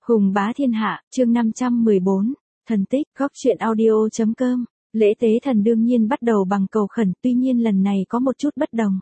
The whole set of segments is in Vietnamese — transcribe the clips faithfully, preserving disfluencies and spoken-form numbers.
Hùng bá thiên hạ, chương năm trăm mười bốn, thần tích, góc truyện audio.com. Lễ tế thần đương nhiên bắt đầu bằng cầu khẩn, tuy nhiên lần này có một chút bất đồng.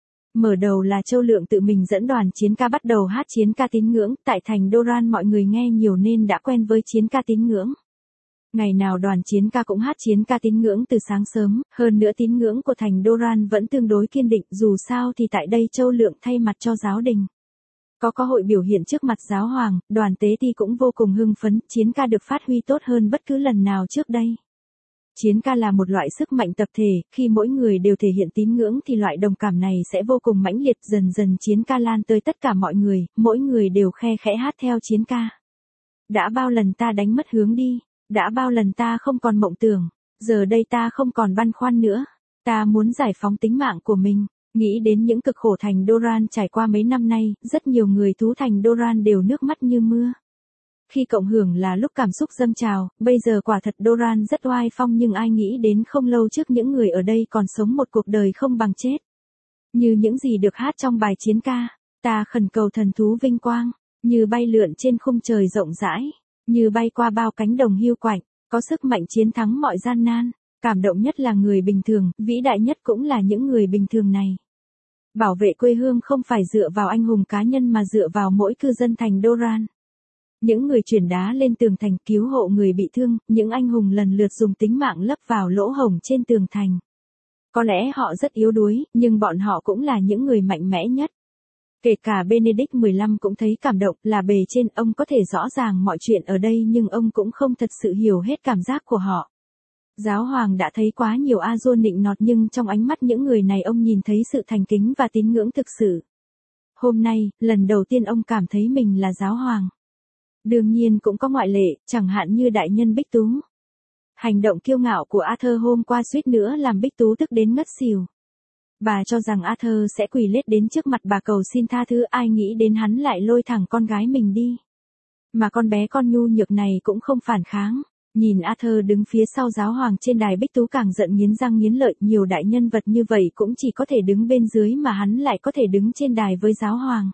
Mở đầu là Châu Lượng tự mình dẫn đoàn chiến ca bắt đầu hát chiến ca tín ngưỡng, tại thành Doran mọi người nghe nhiều nên đã quen với chiến ca tín ngưỡng. Ngày nào đoàn chiến ca cũng hát chiến ca tín ngưỡng từ sáng sớm, hơn nữa tín ngưỡng của thành Doran vẫn tương đối kiên định, dù sao thì tại đây Châu Lượng thay mặt cho giáo đình. Có có hội biểu hiện trước mặt giáo hoàng, đoàn tế ti cũng vô cùng hưng phấn, chiến ca được phát huy tốt hơn bất cứ lần nào trước đây. Chiến ca là một loại sức mạnh tập thể, khi mỗi người đều thể hiện tín ngưỡng thì loại đồng cảm này sẽ vô cùng mãnh liệt, dần dần chiến ca lan tới tất cả mọi người, mỗi người đều khe khẽ hát theo chiến ca. Đã bao lần ta đánh mất hướng đi, đã bao lần ta không còn mộng tưởng, giờ đây ta không còn băn khoăn nữa, ta muốn giải phóng tính mạng của mình. Nghĩ đến những cực khổ thành Doran trải qua mấy năm nay, rất nhiều người thú thành Doran đều nước mắt như mưa. Khi cộng hưởng là lúc cảm xúc dâng trào, bây giờ quả thật Doran rất oai phong, nhưng ai nghĩ đến không lâu trước những người ở đây còn sống một cuộc đời không bằng chết. Như những gì được hát trong bài chiến ca, ta khẩn cầu thần thú vinh quang, như bay lượn trên khung trời rộng rãi, như bay qua bao cánh đồng hiu quạnh, có sức mạnh chiến thắng mọi gian nan. Cảm động nhất là người bình thường, vĩ đại nhất cũng là những người bình thường này. Bảo vệ quê hương không phải dựa vào anh hùng cá nhân mà dựa vào mỗi cư dân thành Doran. Những người chuyển đá lên tường thành cứu hộ người bị thương, những anh hùng lần lượt dùng tính mạng lấp vào lỗ hổng trên tường thành. Có lẽ họ rất yếu đuối, nhưng bọn họ cũng là những người mạnh mẽ nhất. Kể cả Benedict mười lăm cũng thấy cảm động, là bề trên ông có thể rõ ràng mọi chuyện ở đây nhưng ông cũng không thật sự hiểu hết cảm giác của họ. Giáo hoàng đã thấy quá nhiều Azure nịnh nọt nhưng trong ánh mắt những người này ông nhìn thấy sự thành kính và tín ngưỡng thực sự. Hôm nay, lần đầu tiên ông cảm thấy mình là giáo hoàng. Đương nhiên cũng có ngoại lệ, chẳng hạn như đại nhân Bích Tú. Hành động kiêu ngạo của Arthur hôm qua suýt nữa làm Bích Tú tức đến ngất xỉu. Bà cho rằng Arthur sẽ quỳ lết đến trước mặt bà cầu xin tha thứ, ai nghĩ đến hắn lại lôi thẳng con gái mình đi. Mà con bé con nhu nhược này cũng không phản kháng. Nhìn Arthur đứng phía sau giáo hoàng trên đài, Bích Tú càng giận nghiến răng nghiến lợi, nhiều đại nhân vật như vậy cũng chỉ có thể đứng bên dưới mà hắn lại có thể đứng trên đài với giáo hoàng.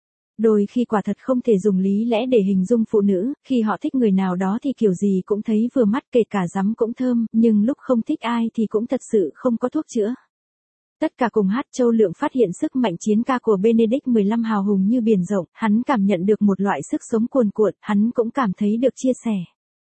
Đôi khi quả thật không thể dùng lý lẽ để hình dung phụ nữ, khi họ thích người nào đó thì kiểu gì cũng thấy vừa mắt, kể cả rắm cũng thơm, nhưng lúc không thích ai thì cũng thật sự không có thuốc chữa. Tất cả cùng hát. Châu Lượng phát hiện sức mạnh chiến ca của Benedict mười lăm hào hùng như biển rộng, hắn cảm nhận được một loại sức sống cuồn cuộn, hắn cũng cảm thấy được chia sẻ.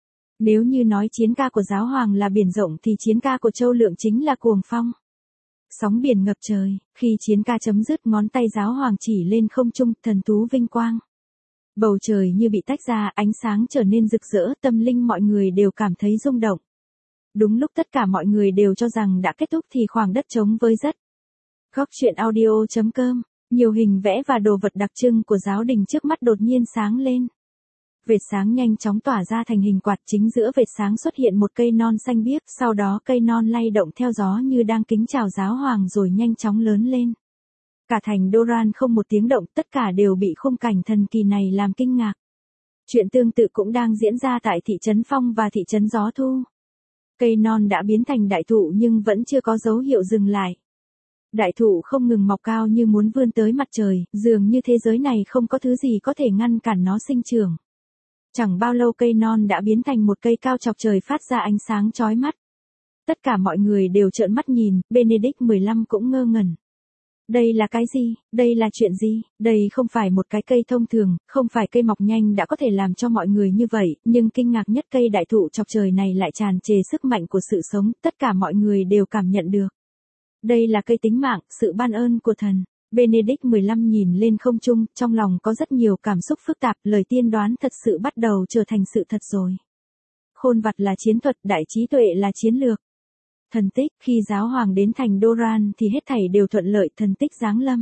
Nếu như nói chiến ca của giáo hoàng là biển rộng thì chiến ca của Châu Lượng chính là cuồng phong. Sóng biển ngập trời, khi chiến ca chấm dứt ngón tay giáo hoàng chỉ lên không trung, thần thú vinh quang. Bầu trời như bị tách ra, ánh sáng trở nên rực rỡ, tâm linh mọi người đều cảm thấy rung động. Đúng lúc tất cả mọi người đều cho rằng đã kết thúc thì khoảng đất trống với rất. Góc truyện audio.com, nhiều hình vẽ và đồ vật đặc trưng của giáo đình trước mắt đột nhiên sáng lên. Vệt sáng nhanh chóng tỏa ra thành hình quạt, chính giữa vệt sáng xuất hiện một cây non xanh biếc, sau đó cây non lay động theo gió như đang kính chào giáo hoàng rồi nhanh chóng lớn lên. Cả thành Doran không một tiếng động, tất cả đều bị khung cảnh thần kỳ này làm kinh ngạc. Chuyện tương tự cũng đang diễn ra tại thị trấn Phong và thị trấn Gió Thu. Cây non đã biến thành đại thụ nhưng vẫn chưa có dấu hiệu dừng lại. Đại thụ không ngừng mọc cao như muốn vươn tới mặt trời, dường như thế giới này không có thứ gì có thể ngăn cản nó sinh trưởng. Chẳng bao lâu cây non đã biến thành một cây cao chọc trời phát ra ánh sáng chói mắt. Tất cả mọi người đều trợn mắt nhìn, Benedict mười lăm cũng ngơ ngẩn. Đây là cái gì? Đây là chuyện gì? Đây không phải một cái cây thông thường, không phải cây mọc nhanh đã có thể làm cho mọi người như vậy, nhưng kinh ngạc nhất cây đại thụ chọc trời này lại tràn trề sức mạnh của sự sống, tất cả mọi người đều cảm nhận được. Đây là cây tính mạng, sự ban ơn của thần. Benedict mười lăm nhìn lên không trung, trong lòng có rất nhiều cảm xúc phức tạp, lời tiên đoán thật sự bắt đầu trở thành sự thật rồi. Khôn vặt là chiến thuật, đại trí tuệ là chiến lược. Thần tích, khi giáo hoàng đến thành Doran thì hết thảy đều thuận lợi, thần tích giáng lâm.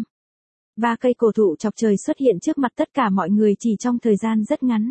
Ba cây cổ thụ chọc trời xuất hiện trước mặt tất cả mọi người chỉ trong thời gian rất ngắn.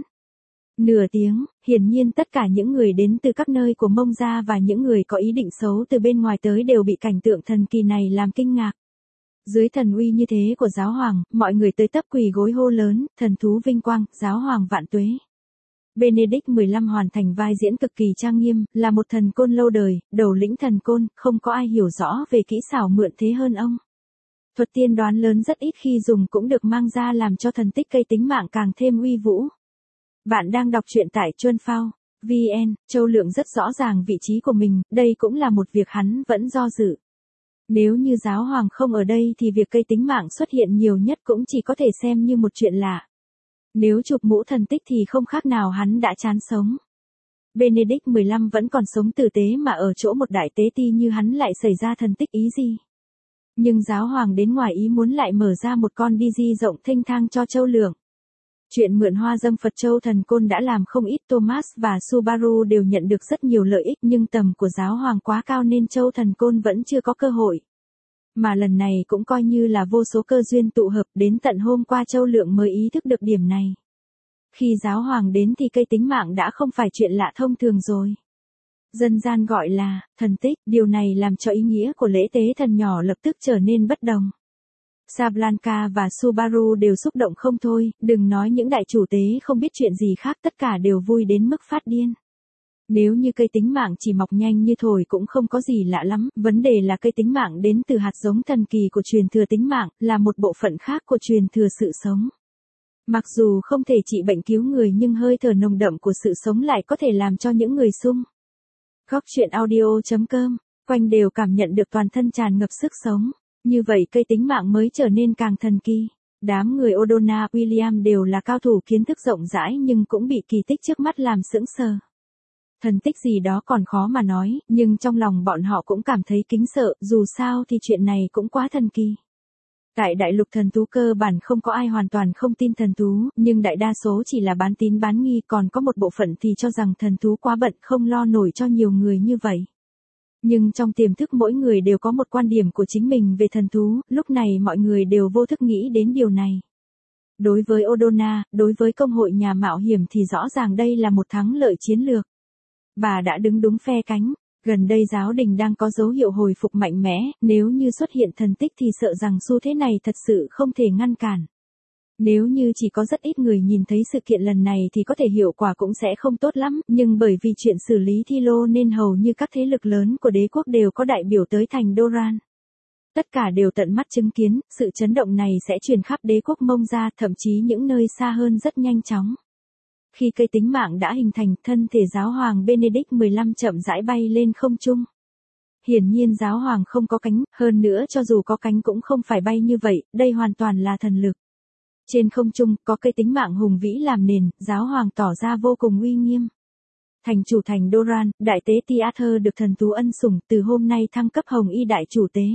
Nửa tiếng, hiển nhiên tất cả những người đến từ các nơi của Mông Gia và những người có ý định xấu từ bên ngoài tới đều bị cảnh tượng thần kỳ này làm kinh ngạc. Dưới thần uy như thế của giáo hoàng, mọi người tới tấp quỳ gối hô lớn, thần thú vinh quang, giáo hoàng vạn tuế. Benedict mười lăm hoàn thành vai diễn cực kỳ trang nghiêm, là một thần côn lâu đời, đầu lĩnh thần côn, không có ai hiểu rõ về kỹ xảo mượn thế hơn ông. Thuật tiên đoán lớn rất ít khi dùng cũng được mang ra làm cho thần tích cây tính mạng càng thêm uy vũ. Bạn đang đọc truyện tại Chuân Phao chấm vn, Châu Lượng rất rõ ràng vị trí của mình, đây cũng là một việc hắn vẫn do dự. Nếu như giáo hoàng không ở đây thì việc cây tính mạng xuất hiện nhiều nhất cũng chỉ có thể xem như một chuyện lạ. Nếu chụp mũ thần tích thì không khác nào hắn đã chán sống. Benedict mười lăm vẫn còn sống tử tế mà ở chỗ một đại tế ti như hắn lại xảy ra thần tích ý gì. Nhưng giáo hoàng đến ngoài ý muốn lại mở ra một con đi di rộng thênh thang cho Châu Lượng. Chuyện mượn hoa dâm Phật Châu Thần Côn đã làm không ít Thomas và Subaru đều nhận được rất nhiều lợi ích nhưng tầm của giáo hoàng quá cao nên Châu Thần Côn vẫn chưa có cơ hội. Mà lần này cũng coi như là vô số cơ duyên tụ hợp, đến tận hôm qua Châu Lượng mới ý thức được điểm này. Khi giáo hoàng đến thì cây tính mạng đã không phải chuyện lạ thông thường rồi. Dân gian gọi là thần tích, điều này làm cho ý nghĩa của lễ tế thần nhỏ lập tức trở nên bất đồng. Sablanka và Subaru đều xúc động không thôi, đừng nói những đại chủ tế không biết chuyện gì khác, tất cả đều vui đến mức phát điên. Nếu như cây tính mạng chỉ mọc nhanh như thổi cũng không có gì lạ lắm, vấn đề là cây tính mạng đến từ hạt giống thần kỳ của truyền thừa tính mạng, là một bộ phận khác của truyền thừa sự sống. Mặc dù không thể trị bệnh cứu người nhưng hơi thở nồng đậm của sự sống lại có thể làm cho những người xung Góc truyện audio chấm com quanh đều cảm nhận được toàn thân tràn ngập sức sống. Như vậy cây tính mạng mới trở nên càng thần kỳ. Đám người O'Donnell William đều là cao thủ kiến thức rộng rãi nhưng cũng bị kỳ tích trước mắt làm sững sờ. Thần tích gì đó còn khó mà nói, nhưng trong lòng bọn họ cũng cảm thấy kính sợ, dù sao thì chuyện này cũng quá thần kỳ. Tại đại lục thần thú cơ bản không có ai hoàn toàn không tin thần thú, nhưng đại đa số chỉ là bán tín bán nghi, còn có một bộ phận thì cho rằng thần thú quá bận không lo nổi cho nhiều người như vậy. Nhưng trong tiềm thức mỗi người đều có một quan điểm của chính mình về thần thú, lúc này mọi người đều vô thức nghĩ đến điều này. Đối với O'Donnell, đối với công hội nhà mạo hiểm thì rõ ràng đây là một thắng lợi chiến lược. Bà đã đứng đúng phe cánh, gần đây giáo đình đang có dấu hiệu hồi phục mạnh mẽ, nếu như xuất hiện thần tích thì sợ rằng xu thế này thật sự không thể ngăn cản. Nếu như chỉ có rất ít người nhìn thấy sự kiện lần này thì có thể hiệu quả cũng sẽ không tốt lắm, nhưng bởi vì chuyện xử lý thi lô nên hầu như các thế lực lớn của đế quốc đều có đại biểu tới thành Doran. Tất cả đều tận mắt chứng kiến, sự chấn động này sẽ truyền khắp đế quốc Mông ra, thậm chí những nơi xa hơn rất nhanh chóng. Khi cây tính mạng đã hình thành, thân thể giáo hoàng Benedict mười lăm chậm rãi bay lên không trung. Hiển nhiên giáo hoàng không có cánh, hơn nữa cho dù có cánh cũng không phải bay như vậy, đây hoàn toàn là thần lực. Trên không trung, có cây tính mạng hùng vĩ làm nền, giáo hoàng tỏ ra vô cùng uy nghiêm. Thành chủ thành Doran, đại tế ti Arthur được thần thú ân sủng, từ hôm nay thăng cấp hồng y đại chủ tế.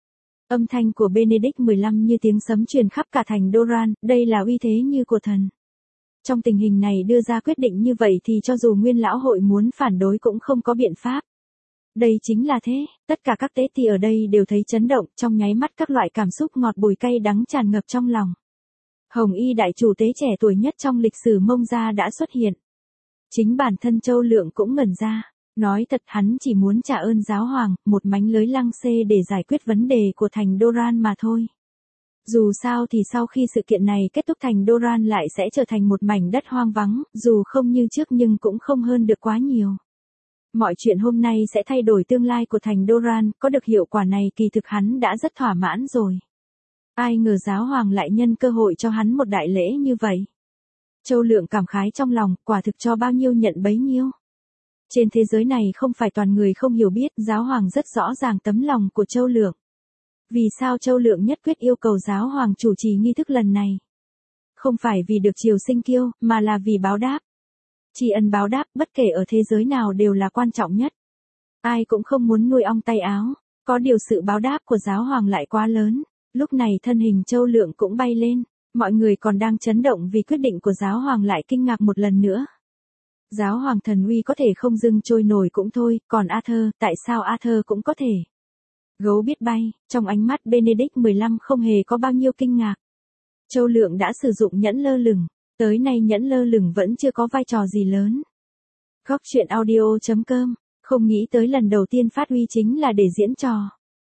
Âm thanh của Benedict mười lăm như tiếng sấm truyền khắp cả thành Doran, đây là uy thế như của thần. Trong tình hình này đưa ra quyết định như vậy thì cho dù nguyên lão hội muốn phản đối cũng không có biện pháp. Đây chính là thế, tất cả các tế ti ở đây đều thấy chấn động, trong nháy mắt các loại cảm xúc ngọt bùi cay đắng tràn ngập trong lòng. Hồng y đại chủ tế trẻ tuổi nhất trong lịch sử Mông gia đã xuất hiện. Chính bản thân Châu Lượng cũng ngẩn ra, nói thật hắn chỉ muốn trả ơn giáo hoàng, một mánh lưới lăng xê để giải quyết vấn đề của thành Doran mà thôi. Dù sao thì sau khi sự kiện này kết thúc thành Doran lại sẽ trở thành một mảnh đất hoang vắng, dù không như trước nhưng cũng không hơn được quá nhiều. Mọi chuyện hôm nay sẽ thay đổi tương lai của thành Doran, có được hiệu quả này kỳ thực hắn đã rất thỏa mãn rồi. Ai ngờ giáo hoàng lại nhân cơ hội cho hắn một đại lễ như vậy. Châu Lượng cảm khái trong lòng, quả thực cho bao nhiêu nhận bấy nhiêu. Trên thế giới này không phải toàn người không hiểu biết, giáo hoàng rất rõ ràng tấm lòng của Châu Lượng. Vì sao Châu Lượng nhất quyết yêu cầu giáo hoàng chủ trì nghi thức lần này? Không phải vì được triều sinh kiêu, mà là vì báo đáp. Tri ân báo đáp, bất kể ở thế giới nào đều là quan trọng nhất. Ai cũng không muốn nuôi ong tay áo, có điều sự báo đáp của giáo hoàng lại quá lớn. Lúc này thân hình Châu Lượng cũng bay lên, mọi người còn đang chấn động vì quyết định của giáo hoàng lại kinh ngạc một lần nữa. Giáo hoàng thần uy có thể không dưng trôi nổi cũng thôi, còn Arthur, tại sao Arthur cũng có thể? Gấu biết bay, trong ánh mắt Benedict mười lăm không hề có bao nhiêu kinh ngạc. Châu Lượng đã sử dụng nhẫn lơ lửng, tới nay nhẫn lơ lửng vẫn chưa có vai trò gì lớn. Góc truyện audio chấm com, không nghĩ tới lần đầu tiên phát huy chính là để diễn trò.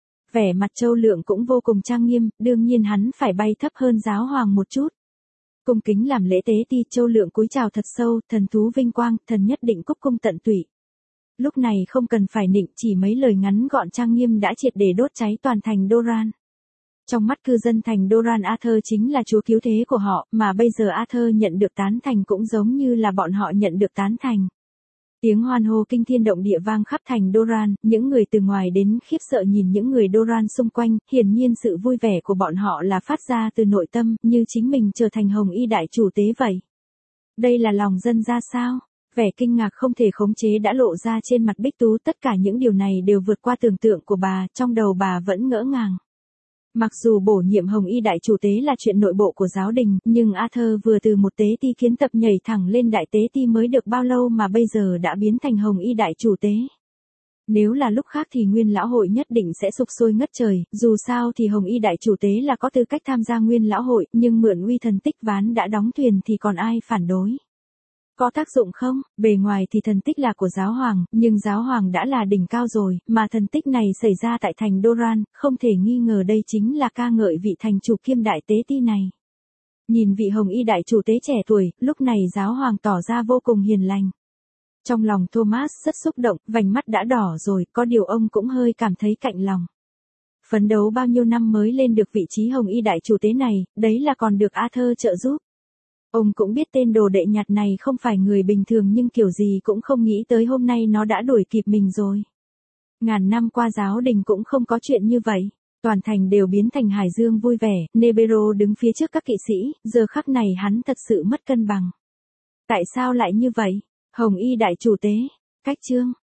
Vẻ mặt Châu Lượng cũng vô cùng trang nghiêm, đương nhiên hắn phải bay thấp hơn giáo hoàng một chút. Cung kính làm lễ tế ti, Châu Lượng cúi chào thật sâu, thần thú vinh quang, thần nhất định cúc cung tận tụy. Lúc này không cần phải nịnh, chỉ mấy lời ngắn gọn trang nghiêm đã triệt để đốt cháy toàn thành Doran. Trong mắt cư dân thành Doran, Arthur chính là chúa cứu thế của họ, mà bây giờ Arthur nhận được tán thành cũng giống như là bọn họ nhận được tán thành. Tiếng hoan hô kinh thiên động địa vang khắp thành Doran, những người từ ngoài đến khiếp sợ nhìn những người Doran xung quanh, hiển nhiên sự vui vẻ của bọn họ là phát ra từ nội tâm, như chính mình trở thành Hồng Y đại chủ tế vậy. Đây là lòng dân ra sao? Vẻ kinh ngạc không thể khống chế đã lộ ra trên mặt Bích Tú, tất cả những điều này đều vượt qua tưởng tượng của bà, trong đầu bà vẫn ngỡ ngàng. Mặc dù bổ nhiệm Hồng Y đại chủ tế là chuyện nội bộ của giáo đình, nhưng Arthur vừa từ một tế ti kiến tập nhảy thẳng lên đại tế ti mới được bao lâu mà bây giờ đã biến thành Hồng Y đại chủ tế. Nếu là lúc khác thì Nguyên lão hội nhất định sẽ sục sôi ngất trời, dù sao thì Hồng Y đại chủ tế là có tư cách tham gia Nguyên lão hội, nhưng mượn uy thần tích ván đã đóng thuyền thì còn ai phản đối. Có tác dụng không? Bề ngoài thì thần tích là của giáo hoàng, nhưng giáo hoàng đã là đỉnh cao rồi, mà thần tích này xảy ra tại thành Doran, không thể nghi ngờ đây chính là ca ngợi vị thành chủ kiêm đại tế ti này. Nhìn vị Hồng Y đại chủ tế trẻ tuổi, lúc này giáo hoàng tỏ ra vô cùng hiền lành. Trong lòng Thomas rất xúc động, vành mắt đã đỏ rồi, có điều ông cũng hơi cảm thấy cạnh lòng. Phấn đấu bao nhiêu năm mới lên được vị trí Hồng Y đại chủ tế này, đấy là còn được Arthur trợ giúp. Ông cũng biết tên đồ đệ nhặt này không phải người bình thường, nhưng kiểu gì cũng không nghĩ tới hôm nay nó đã đuổi kịp mình rồi. Ngàn năm qua giáo đình cũng không có chuyện như vậy. Toàn thành đều biến thành hải dương vui vẻ, Nebero đứng phía trước các kỵ sĩ, giờ khắc này hắn thật sự mất cân bằng. Tại sao lại như vậy? Hồng Y đại chủ tế. Cách chương.